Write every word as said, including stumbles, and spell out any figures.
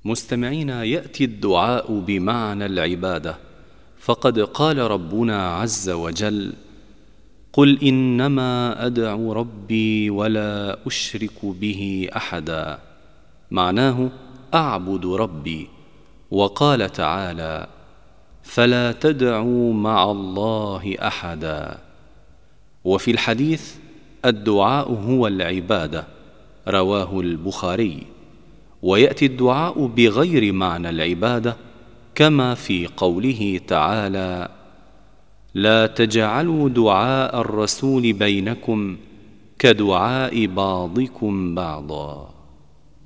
مستمعين، يأتي الدعاء بمعنى العبادة، فقد قال ربنا عز وجل: قل إنما أدعو ربي ولا أشرك به أحدا، معناه أعبد ربي. وقال تعالى: فلا تدعوا مع الله أحدا. وفي الحديث: الدعاء هو العبادة، رواه البخاري. ويأتي الدعاء بغير معنى العبادة، كما في قوله تعالى: لا تجعلوا دعاء الرسول بينكم كدعاء بعضكم بعضا.